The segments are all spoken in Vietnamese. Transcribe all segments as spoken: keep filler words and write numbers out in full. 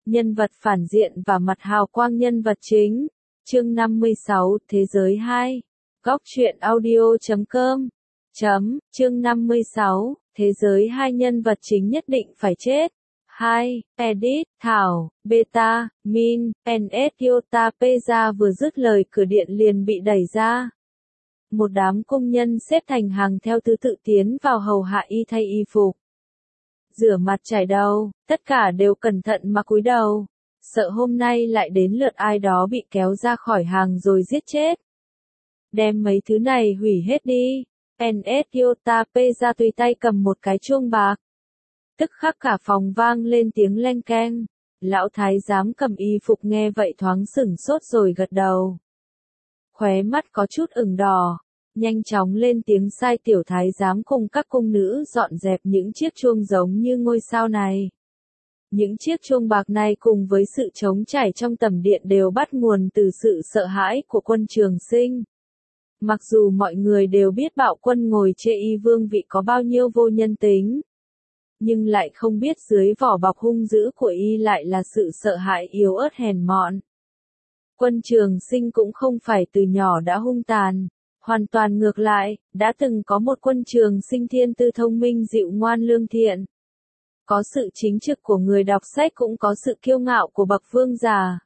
Nhân vật phản diện và mặt hào quang nhân vật chính. Chương năm mươi sáu, Thế giới hai. Góc truyện audio chấm com. Chấm, chương năm mươi sáu, Thế giới hai nhân vật chính nhất định phải chết. hai. Edit, Thảo, Beta, Min, en ét Iota Peza vừa dứt lời cửa điện liền bị đẩy ra. Một đám công nhân xếp thành hàng theo thứ tự tiến vào hầu hạ y thay y phục. Rửa mặt chải đầu, tất cả đều cẩn thận mà cúi đầu, sợ hôm nay lại đến lượt ai đó bị kéo ra khỏi hàng rồi giết chết. Đem mấy thứ này hủy hết đi. en ét Iota Peza tùy tay cầm một cái chuông bạc. Tức khắc cả phòng vang lên tiếng leng keng. Lão thái giám cầm y phục nghe vậy thoáng sửng sốt rồi gật đầu. Khóe mắt có chút ửng đỏ. Nhanh chóng lên tiếng sai tiểu thái giám cùng các cung nữ dọn dẹp những chiếc chuông giống như ngôi sao này. Những chiếc chuông bạc này cùng với sự trống trải trong tầm điện đều bắt nguồn từ sự sợ hãi của quân Trường Sinh. Mặc dù mọi người đều biết Bạo Quân ngồi chê y vương vị có bao nhiêu vô nhân tính, nhưng lại không biết dưới vỏ bọc hung dữ của y lại là sự sợ hãi yếu ớt hèn mọn. Quân Trường Sinh cũng không phải từ nhỏ đã hung tàn. Hoàn toàn ngược lại, đã từng có một quân Trường Sinh thiên tư thông minh dịu ngoan lương thiện. Có sự chính trực của người đọc sách cũng có sự kiêu ngạo của bậc vương giả.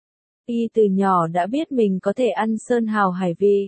Y từ nhỏ đã biết mình có thể ăn sơn hào hải vị.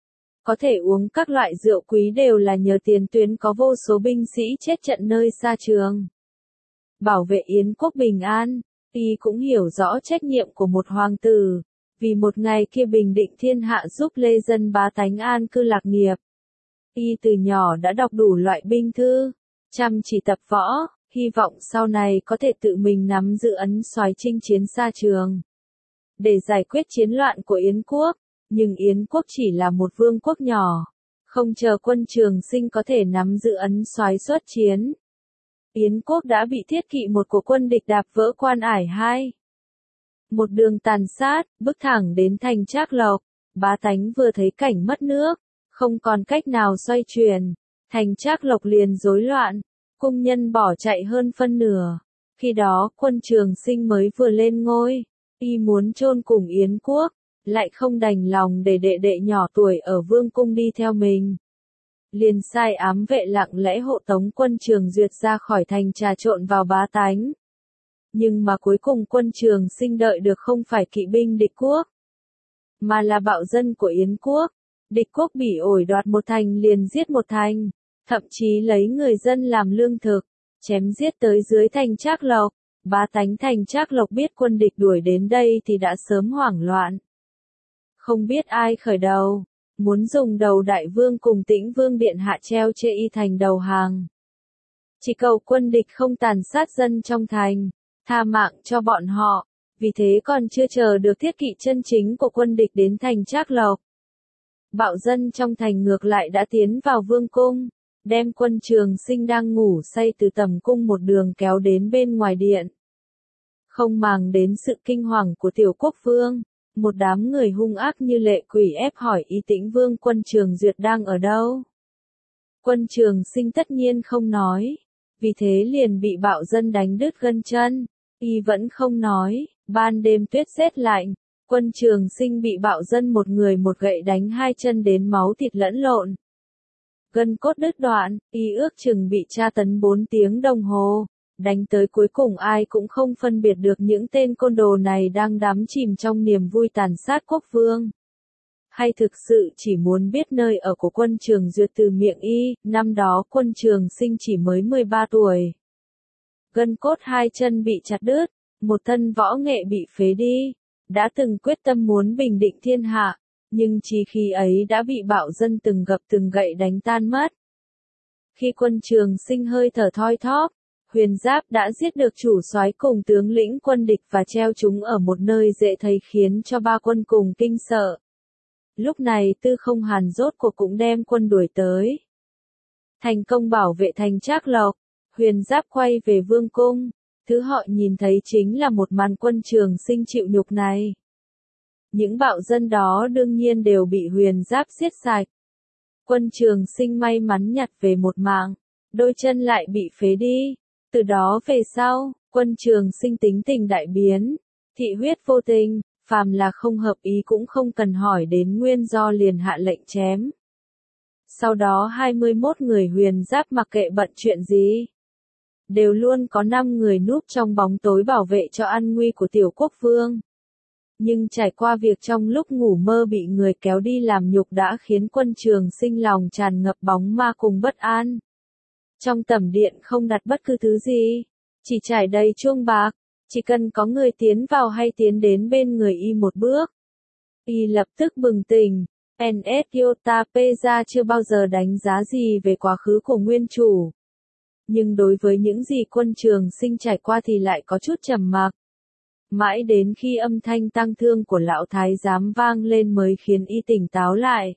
Có thể uống các loại rượu quý đều là nhờ tiền tuyến có vô số binh sĩ chết trận nơi xa trường. Bảo vệ Yến quốc bình an, Y cũng hiểu rõ trách nhiệm của một hoàng tử. Vì một ngày kia bình định thiên hạ giúp lê dân bá tánh an cư lạc nghiệp. Y từ nhỏ đã đọc đủ loại binh thư, chăm chỉ tập võ, hy vọng sau này có thể tự mình nắm giữ ấn soái chinh chiến xa trường. Để giải quyết chiến loạn của Yến quốc, nhưng Yến quốc chỉ là một vương quốc nhỏ, không chờ quân Trường Sinh có thể nắm giữ ấn soái xuất chiến. Yến quốc đã bị thiết kỵ một của quân địch đạp vỡ Quan Ải hai. Một đường tàn sát, bước thẳng đến thành Trác Lộc, bá tánh vừa thấy cảnh mất nước, không còn cách nào xoay chuyển, thành Trác Lộc liền rối loạn, cung nhân bỏ chạy hơn phân nửa. Khi đó quân Trường Sinh mới vừa lên ngôi, y muốn chôn cùng Yến quốc, lại không đành lòng để đệ đệ nhỏ tuổi ở vương cung đi theo mình. Liền sai ám vệ lặng lẽ hộ tống quân Trường Duyệt ra khỏi thành trà trộn vào bá tánh. Nhưng mà cuối cùng quân Trường Sinh đợi được không phải kỵ binh địch quốc, mà là bạo dân của Yến quốc. Địch quốc bỉ ổi đoạt một thành liền giết một thành, thậm chí lấy người dân làm lương thực, chém giết tới dưới thành Trác Lộc. Bá tánh thành Trác Lộc biết quân địch đuổi đến đây thì đã sớm hoảng loạn. Không biết ai khởi đầu, muốn dùng đầu đại vương cùng Tĩnh Vương điện hạ treo chê y thành đầu hàng. Chỉ cầu quân địch không tàn sát dân trong thành, tha mạng cho bọn họ, vì thế còn chưa chờ được thiết kỵ chân chính của quân địch đến thành Trác Lộc. Bạo dân trong thành ngược lại đã tiến vào vương cung, đem quân Trường Sinh đang ngủ say từ tầm cung một đường kéo đến bên ngoài điện. Không màng đến sự kinh hoàng của tiểu quốc vương, một đám người hung ác như lệ quỷ ép hỏi y Tĩnh Vương quân Trường Duyệt đang ở đâu. Quân Trường Sinh tất nhiên không nói, vì thế liền bị bạo dân đánh đứt gân chân. Y vẫn không nói, ban đêm tuyết rét lạnh, quân Trường Sinh bị bạo dân một người một gậy đánh hai chân đến máu thịt lẫn lộn. Gân cốt đứt đoạn, y ước chừng bị tra tấn bốn tiếng đồng hồ, đánh tới cuối cùng ai cũng không phân biệt được những tên côn đồ này đang đắm chìm trong niềm vui tàn sát quốc vương. Hay thực sự chỉ muốn biết nơi ở của quân Trường Duyệt từ miệng y. Năm đó quân Trường Sinh chỉ mới mười ba tuổi. Gân cốt hai chân bị chặt đứt, một thân võ nghệ bị phế đi, đã từng quyết tâm muốn bình định thiên hạ, nhưng chỉ khi ấy đã bị bạo dân từng gập từng gậy đánh tan mất. Khi quân Trường Sinh hơi thở thoi thóp, Huyền Giáp đã giết được chủ soái cùng tướng lĩnh quân địch và treo chúng ở một nơi dễ thấy khiến cho ba quân cùng kinh sợ. Lúc này Tư Không Hàn rốt cuộc cũng đem quân đuổi tới. Thành công bảo vệ thành Trác Lộc, Huyền Giáp quay về vương cung, thứ họ nhìn thấy chính là một màn quân Trường Sinh chịu nhục này. Những bạo dân đó đương nhiên đều bị Huyền Giáp giết sạch. Quân Trường Sinh may mắn nhặt về một mạng, đôi chân lại bị phế đi. Từ đó về sau, Quân Trường Sinh tính tình đại biến, thị huyết vô tình, phàm là không hợp ý cũng không cần hỏi đến nguyên do liền hạ lệnh chém. Sau đó hai mươi mốt người huyền giáp mặc kệ bận chuyện gì, đều luôn có năm người núp trong bóng tối bảo vệ cho an nguy của tiểu quốc vương. Nhưng trải qua việc trong lúc ngủ mơ bị người kéo đi làm nhục đã khiến Quân Trường Sinh lòng tràn ngập bóng ma cùng bất an. Trong tẩm điện không đặt bất cứ thứ gì, chỉ trải đầy chuông bạc, chỉ cần có người tiến vào hay tiến đến bên người y một bước, y lập tức bừng tỉnh. en ét Iota Peza chưa bao giờ đánh giá gì về quá khứ của nguyên chủ. Nhưng đối với những gì Quân Trường Sinh trải qua thì lại có chút trầm mặc. Mãi đến khi âm thanh tang thương của lão thái giám vang lên mới khiến y tỉnh táo lại.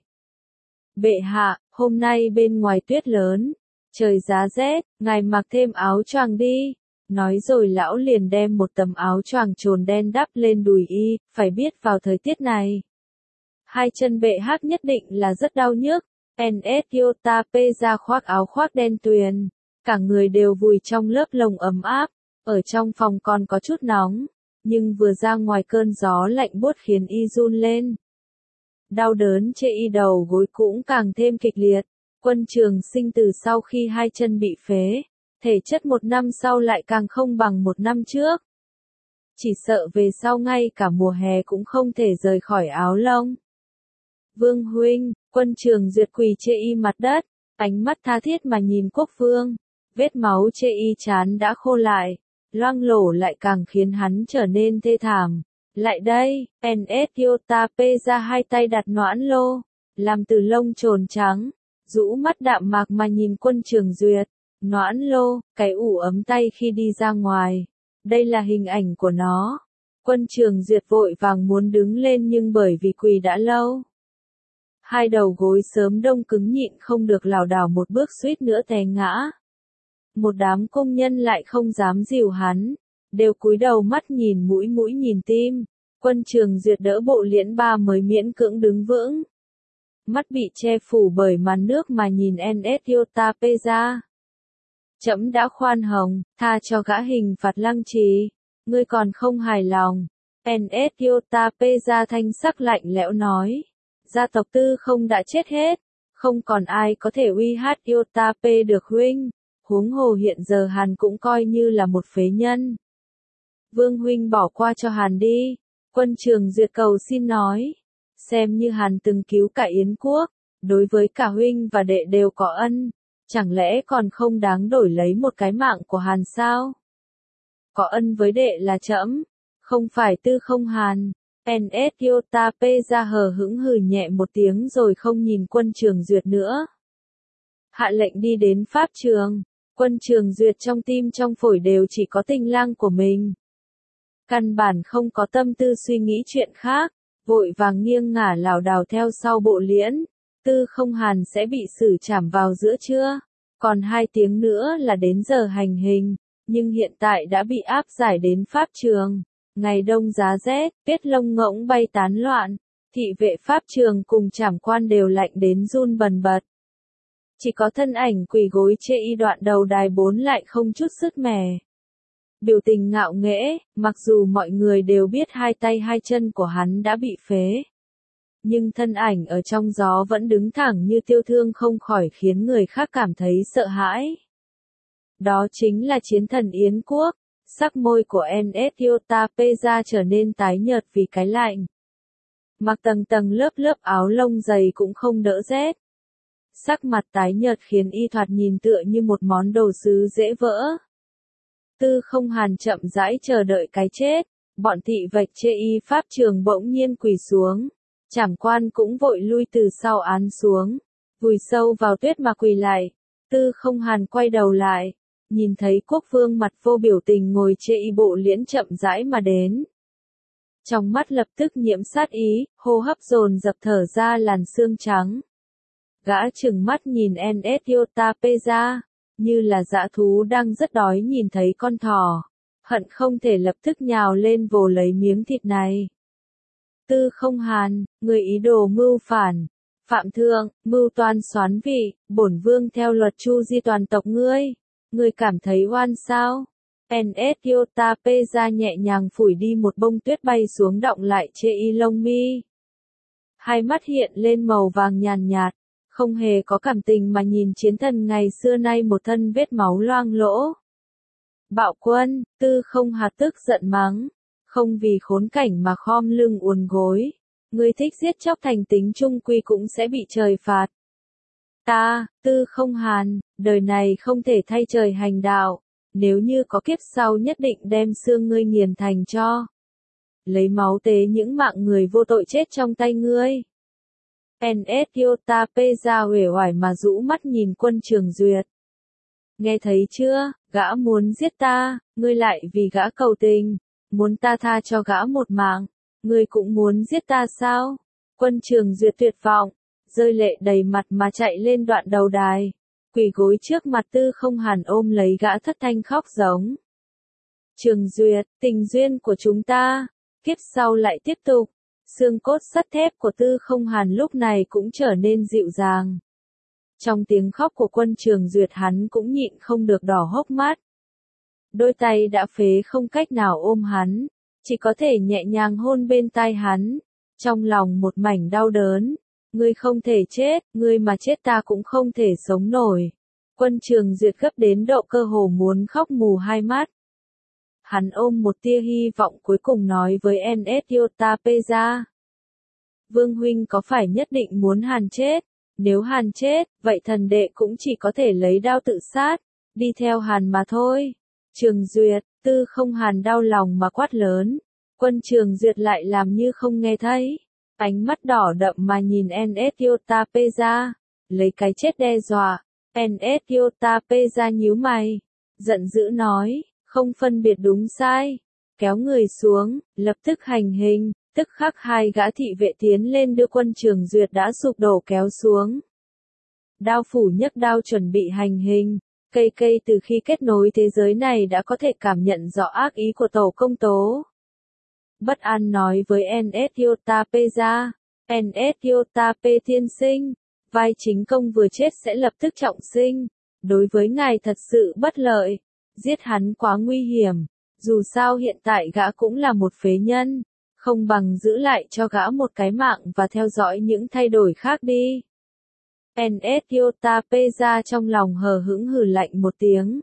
Bệ hạ, hôm nay bên ngoài tuyết lớn, trời giá rét, ngài mặc thêm áo choàng đi. Nói rồi lão liền đem một tấm áo choàng trồn đen đắp lên đùi y, phải biết vào thời tiết này, hai chân bệ hạ nhất định là rất đau nhức. en ét Iota Peza khoác áo khoác đen tuyền, cả người đều vùi trong lớp lông ấm áp, ở trong phòng còn có chút nóng, nhưng vừa ra ngoài cơn gió lạnh buốt khiến y run lên. Đau đớn trên y đầu gối cũng càng thêm kịch liệt. Quân Trường Sinh từ sau khi hai chân bị phế, thể chất một năm sau lại càng không bằng một năm trước. Chỉ sợ về sau ngay cả mùa hè cũng không thể rời khỏi áo lông. Vương huynh, Quân Trường Duyệt quỳ trên y mặt đất, ánh mắt tha thiết mà nhìn quốc vương, vết máu trên y trán đã khô lại, loang lổ lại càng khiến hắn trở nên thê thảm. Lại đây, en ét Iota Peza hai tay đặt noãn lô, làm từ lông trồn trắng, rũ mắt đạm mạc mà nhìn Quân Trường Duyệt. Noãn lô, cái ủ ấm tay khi đi ra ngoài. Đây là hình ảnh của nó. Quân Trường Duyệt vội vàng muốn đứng lên nhưng bởi vì quỳ đã lâu, hai đầu gối sớm đông cứng nhịn không được lảo đảo một bước suýt nữa té ngã. Một đám công nhân lại không dám dìu hắn, đều cúi đầu mắt nhìn mũi mũi nhìn tim. Quân Trường Duyệt đỡ bộ liễn ba mới miễn cưỡng đứng vững. Mắt bị che phủ bởi màn nước mà nhìn en ét Iota Peza. Trẫm đã khoan hồng, tha cho gã hình phạt lăng trì. Ngươi còn không hài lòng. en ét Iota Peza thanh sắc lạnh lẽo nói. Gia tộc Tư Không đã chết hết. Không còn ai có thể uy hát Iota P được huynh. Huống hồ hiện giờ Hàn cũng coi như là một phế nhân. Vương huynh bỏ qua cho Hàn đi. Quân Trường Duyệt cầu xin nói. Xem như Hàn từng cứu cả Yến quốc. Đối với cả huynh và đệ đều có ân. Chẳng lẽ còn không đáng đổi lấy một cái mạng của Hàn sao? Có ân với đệ là trẫm, không phải Tư Không Hàn. en ét Iota Peza hờ hững hừ nhẹ một tiếng rồi không nhìn Quân Trường Duyệt nữa. Hạ lệnh đi đến pháp trường. Quân Trường Duyệt trong tim trong phổi đều chỉ có tình lang của mình. Căn bản không có tâm tư suy nghĩ chuyện khác, vội vàng nghiêng ngả lảo đảo theo sau bộ liễn. Tư Không Hàn sẽ bị xử trảm vào giữa trưa, còn hai tiếng nữa là đến giờ hành hình, nhưng hiện tại đã bị áp giải đến pháp trường. Ngày đông giá rét, tuyết lông ngỗng bay tán loạn, thị vệ pháp trường cùng trảm quan đều lạnh đến run bần bật. Chỉ có thân ảnh quỳ gối trên y đoạn đầu đài bốn lại không chút sức mẻ. Biểu tình ngạo nghễ, mặc dù mọi người đều biết hai tay hai chân của hắn đã bị phế. Nhưng thân ảnh ở trong gió vẫn đứng thẳng như tiêu thương không khỏi khiến người khác cảm thấy sợ hãi. Đó chính là chiến thần Yến quốc. Sắc môi của en ét Iota Peza trở nên tái nhợt vì cái lạnh. Mặc tầng tầng lớp lớp áo lông dày cũng không đỡ rét. Sắc mặt tái nhợt khiến y thoạt nhìn tựa như một món đồ sứ dễ vỡ. Tư Không Hàn chậm rãi chờ đợi cái chết. Bọn thị vạch chê y pháp trường bỗng nhiên quỳ xuống. Trảm quan cũng vội lui từ sau án xuống, vùi sâu vào tuyết mà quỳ lại. Tư Không Hàn quay đầu lại, nhìn thấy quốc vương mặt vô biểu tình ngồi trên y bộ liễn chậm rãi mà đến. Trong mắt lập tức nhiễm sát ý, hô hấp dồn dập thở ra làn sương trắng. Gã trừng mắt nhìn en ét Iota Peza, như là dã thú đang rất đói nhìn thấy con thỏ, hận không thể lập tức nhào lên vồ lấy miếng thịt này. Tư Không Hàn, người ý đồ mưu phản, phạm thượng, mưu toan soán vị, bổn vương theo luật chu di toàn tộc ngươi, ngươi cảm thấy oan sao? en ét Yota Peza nhẹ nhàng phủi đi một bông tuyết bay xuống đọng lại trên y lông mi. Hai mắt hiện lên màu vàng nhàn nhạt, không hề có cảm tình mà nhìn chiến thần ngày xưa nay một thân vết máu loang lỗ. Bạo quân, Tư Không Hàn tức giận mắng, không vì khốn cảnh mà khom lưng uốn gối. Ngươi thích giết chóc thành tính trung quy cũng sẽ bị trời phạt. Ta, Tư Không Hàn, đời này không thể thay trời hành đạo, nếu như có kiếp sau nhất định đem xương ngươi nghiền thành cho. Lấy máu tế những mạng người vô tội chết trong tay ngươi. en ét Yota Peza uể oải mà rũ mắt nhìn Quân Trường Duyệt. Nghe thấy chưa, gã muốn giết ta, ngươi lại vì gã cầu tình, muốn ta tha cho gã một mạng, ngươi cũng muốn giết ta sao? Quân Trường Duyệt tuyệt vọng, rơi lệ đầy mặt mà chạy lên đoạn đầu đài, quỳ gối trước mặt Tư Không Hàn ôm lấy gã thất thanh khóc giống. Trường Duyệt, tình duyên của chúng ta, kiếp sau lại tiếp tục. Xương cốt sắt thép của Tư Không Hàn lúc này cũng trở nên dịu dàng. Trong tiếng khóc của Quân Trường Duyệt hắn cũng nhịn không được đỏ hốc mắt. Đôi tay đã phế không cách nào ôm hắn, chỉ có thể nhẹ nhàng hôn bên tai hắn, trong lòng một mảnh đau đớn. Ngươi không thể chết, ngươi mà chết ta cũng không thể sống nổi. Quân Trường Duyệt gấp đến độ cơ hồ muốn khóc mù hai mắt. Hắn ôm một tia hy vọng cuối cùng nói với en ét Yota Peza. Vương huynh có phải nhất định muốn Hàn chết? Nếu Hàn chết, vậy thần đệ cũng chỉ có thể lấy đao tự sát, đi theo Hàn mà thôi. Trường Duyệt, Tư Không Hàn đau lòng mà quát lớn. Quân Trường Duyệt lại làm như không nghe thấy. Ánh mắt đỏ đậm mà nhìn en ét Yota Peza, lấy cái chết đe dọa. en ét Yota Peza nhíu mày, giận dữ nói, không phân biệt đúng sai, kéo người xuống, lập tức hành hình, tức khắc hai gã thị vệ tiến lên đưa Quân Trường Duyệt đã sụp đổ kéo xuống. Đao phủ nhấc đao chuẩn bị hành hình, cây cây từ khi kết nối thế giới này đã có thể cảm nhận rõ ác ý của Tổ Công Tố. Bất an nói với en ét Yota Peza, en ét Yota P tiên sinh, vai chính công vừa chết sẽ lập tức trọng sinh, đối với ngài thật sự bất lợi, giết hắn quá nguy hiểm, dù sao hiện tại gã cũng là một phế nhân, không bằng giữ lại cho gã một cái mạng và theo dõi những thay đổi khác đi. en ét Yota Peza trong lòng hờ hững hừ lạnh một tiếng.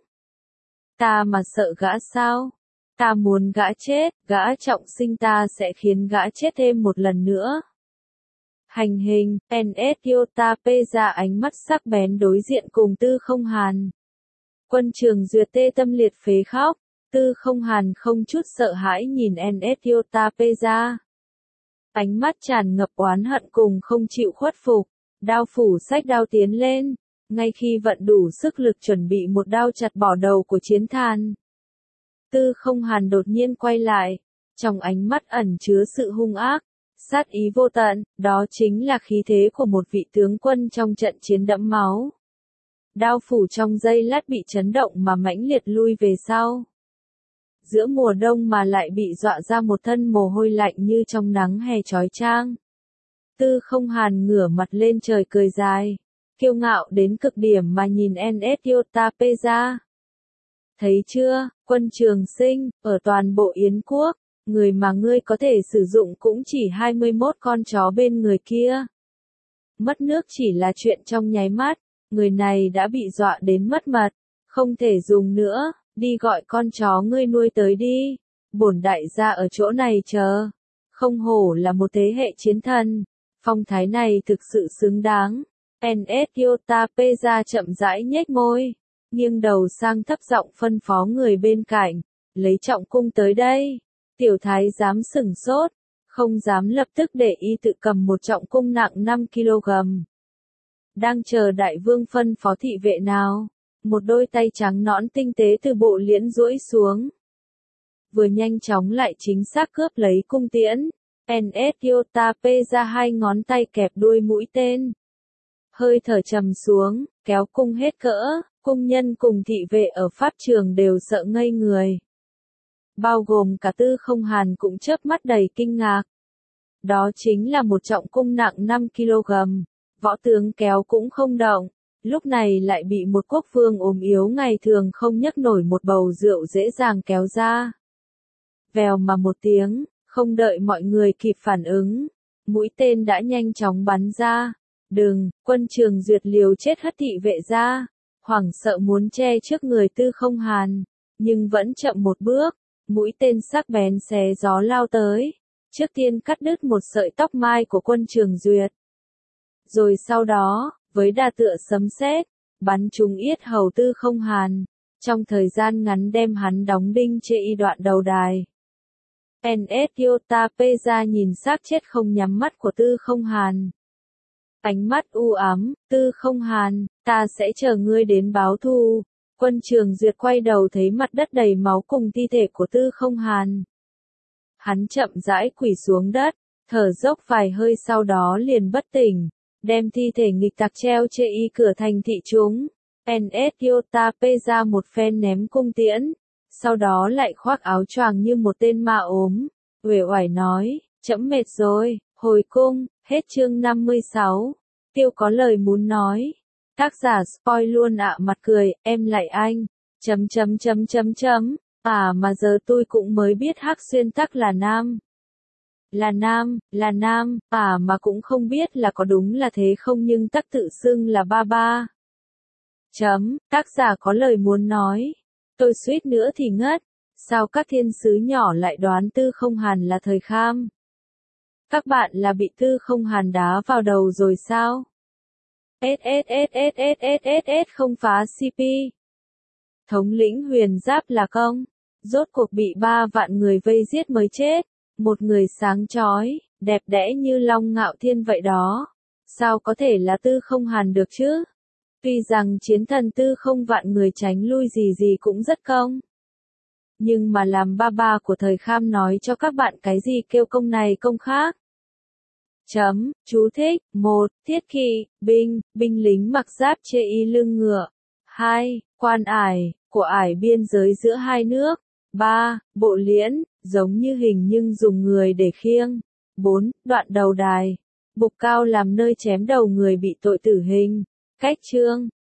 Ta mà sợ gã sao? Ta muốn gã chết, gã trọng sinh ta sẽ khiến gã chết thêm một lần nữa. Hành hình, en ét Yota Peza ánh mắt sắc bén đối diện cùng Tư Không Hàn. Quân Trường Duyệt tê tâm liệt phế khóc, Tư Không Hàn không chút sợ hãi nhìn en ét Yota Peza. Ánh mắt tràn ngập oán hận cùng không chịu khuất phục, đao phủ xách đao tiến lên, ngay khi vận đủ sức lực chuẩn bị một đao chặt bỏ đầu của chiến thần. Tư Không Hàn đột nhiên quay lại, trong ánh mắt ẩn chứa sự hung ác, sát ý vô tận, đó chính là khí thế của một vị tướng quân trong trận chiến đẫm máu. Đao phủ trong giây lát bị chấn động mà mãnh liệt lui về sau. Giữa mùa đông mà lại bị dọa ra một thân mồ hôi lạnh như trong nắng hè chói chang. Tư Không Hàn ngửa mặt lên trời cười dài, kiêu ngạo đến cực điểm mà nhìn en ét Yota Peza. Thấy chưa, Quân Trường Sinh, ở toàn bộ Yến Quốc, người mà ngươi có thể sử dụng cũng chỉ hai mươi mốt con chó bên người kia. Mất nước chỉ là chuyện trong nháy mắt, người này đã bị dọa đến mất mật, không thể dùng nữa, đi gọi con chó ngươi nuôi tới đi, bổn đại gia ở chỗ này chờ. Không hổ là một thế hệ chiến thần, phong thái này thực sự xứng đáng. en ét Yota Peza chậm rãi nhếch môi, nghiêng đầu sang thấp giọng phân phó người bên cạnh, lấy trọng cung tới đây. Tiểu thái giám sửng sốt, không dám lập tức để y tự cầm một trọng cung nặng năm ki lô gam. Đang chờ đại vương phân phó thị vệ nào, một đôi tay trắng nõn tinh tế từ bộ liễn duỗi xuống. Vừa nhanh chóng lại chính xác cướp lấy cung tiễn, en ét Yota Peza hai ngón tay kẹp đuôi mũi tên. Hơi thở trầm xuống, kéo cung hết cỡ, cung nhân cùng thị vệ ở pháp trường đều sợ ngây người. Bao gồm cả Tư Không Hàn cũng chớp mắt đầy kinh ngạc. Đó chính là một trọng cung nặng năm ki lô gam, võ tướng kéo cũng không động, lúc này lại bị một quốc vương ốm yếu ngày thường không nhấc nổi một bầu rượu dễ dàng kéo ra. Vèo mà một tiếng, không đợi mọi người kịp phản ứng, mũi tên đã nhanh chóng bắn ra. Đừng, Quân Trường Duyệt liều chết hất thị vệ ra, hoảng sợ muốn che trước người Tư Không Hàn, nhưng vẫn chậm một bước, mũi tên sắc bén xé gió lao tới, trước tiên cắt đứt một sợi tóc mai của Quân Trường Duyệt. Rồi sau đó, với đà tựa sấm sét, bắn trúng yết hầu Tư Không Hàn, trong thời gian ngắn đem hắn đóng đinh trên y đoạn đầu đài. en ét Yota Peza nhìn xác chết không nhắm mắt của Tư Không Hàn. Ánh mắt u ám, Tư Không Hàn, ta sẽ chờ ngươi đến báo thù. Quân Trường Duyệt quay đầu thấy mặt đất đầy máu cùng thi thể của Tư Không Hàn. Hắn chậm rãi quỳ xuống đất, thở dốc vài hơi sau đó liền bất tỉnh, đem thi thể nghịch tặc treo trên y cửa thành thị chúng. en ét Yota Peza một phen ném cung tiễn, sau đó lại khoác áo choàng như một tên ma ốm, uể oải nói, trẫm mệt rồi, hồi cung. Hết chương năm mươi sáu. Tiêu có lời muốn nói. Tác giả spoil luôn ạ, mặt cười, em lại anh. Chấm chấm chấm chấm chấm. À mà giờ tôi cũng mới biết Hắc Xuyên Tắc là nam. Là nam, là nam, à mà cũng không biết là có đúng là thế không nhưng Tắc tự xưng là ba ba. Chấm, tác giả có lời muốn nói. Tôi suýt nữa thì ngất. Sao các thiên sứ nhỏ lại đoán Tư Không Hàn là thời Kham? Các bạn là bị Tư Không Hàn đá vào đầu rồi sao? ét ét ét ét ét ét ét ét không phá xê pê. Thống lĩnh huyền giáp là công. Rốt cuộc bị ba vạn người vây giết mới chết. Một người sáng chói, đẹp đẽ như Long Ngạo Thiên vậy đó. Sao có thể là Tư Không Hàn được chứ? Tuy rằng chiến thần Tư Không vạn người tránh lui gì gì cũng rất công. Nhưng mà làm ba ba của thời Kham nói cho các bạn cái gì kêu công này công khác. Chấm, chú thích, một, thiết kỵ, binh, binh lính mặc giáp chê y lưng ngựa. hai, quan ải, của ải biên giới giữa hai nước. ba, bộ liễn, giống như hình nhưng dùng người để khiêng. bốn, đoạn đầu đài, bục cao làm nơi chém đầu người bị tội tử hình. Cách chương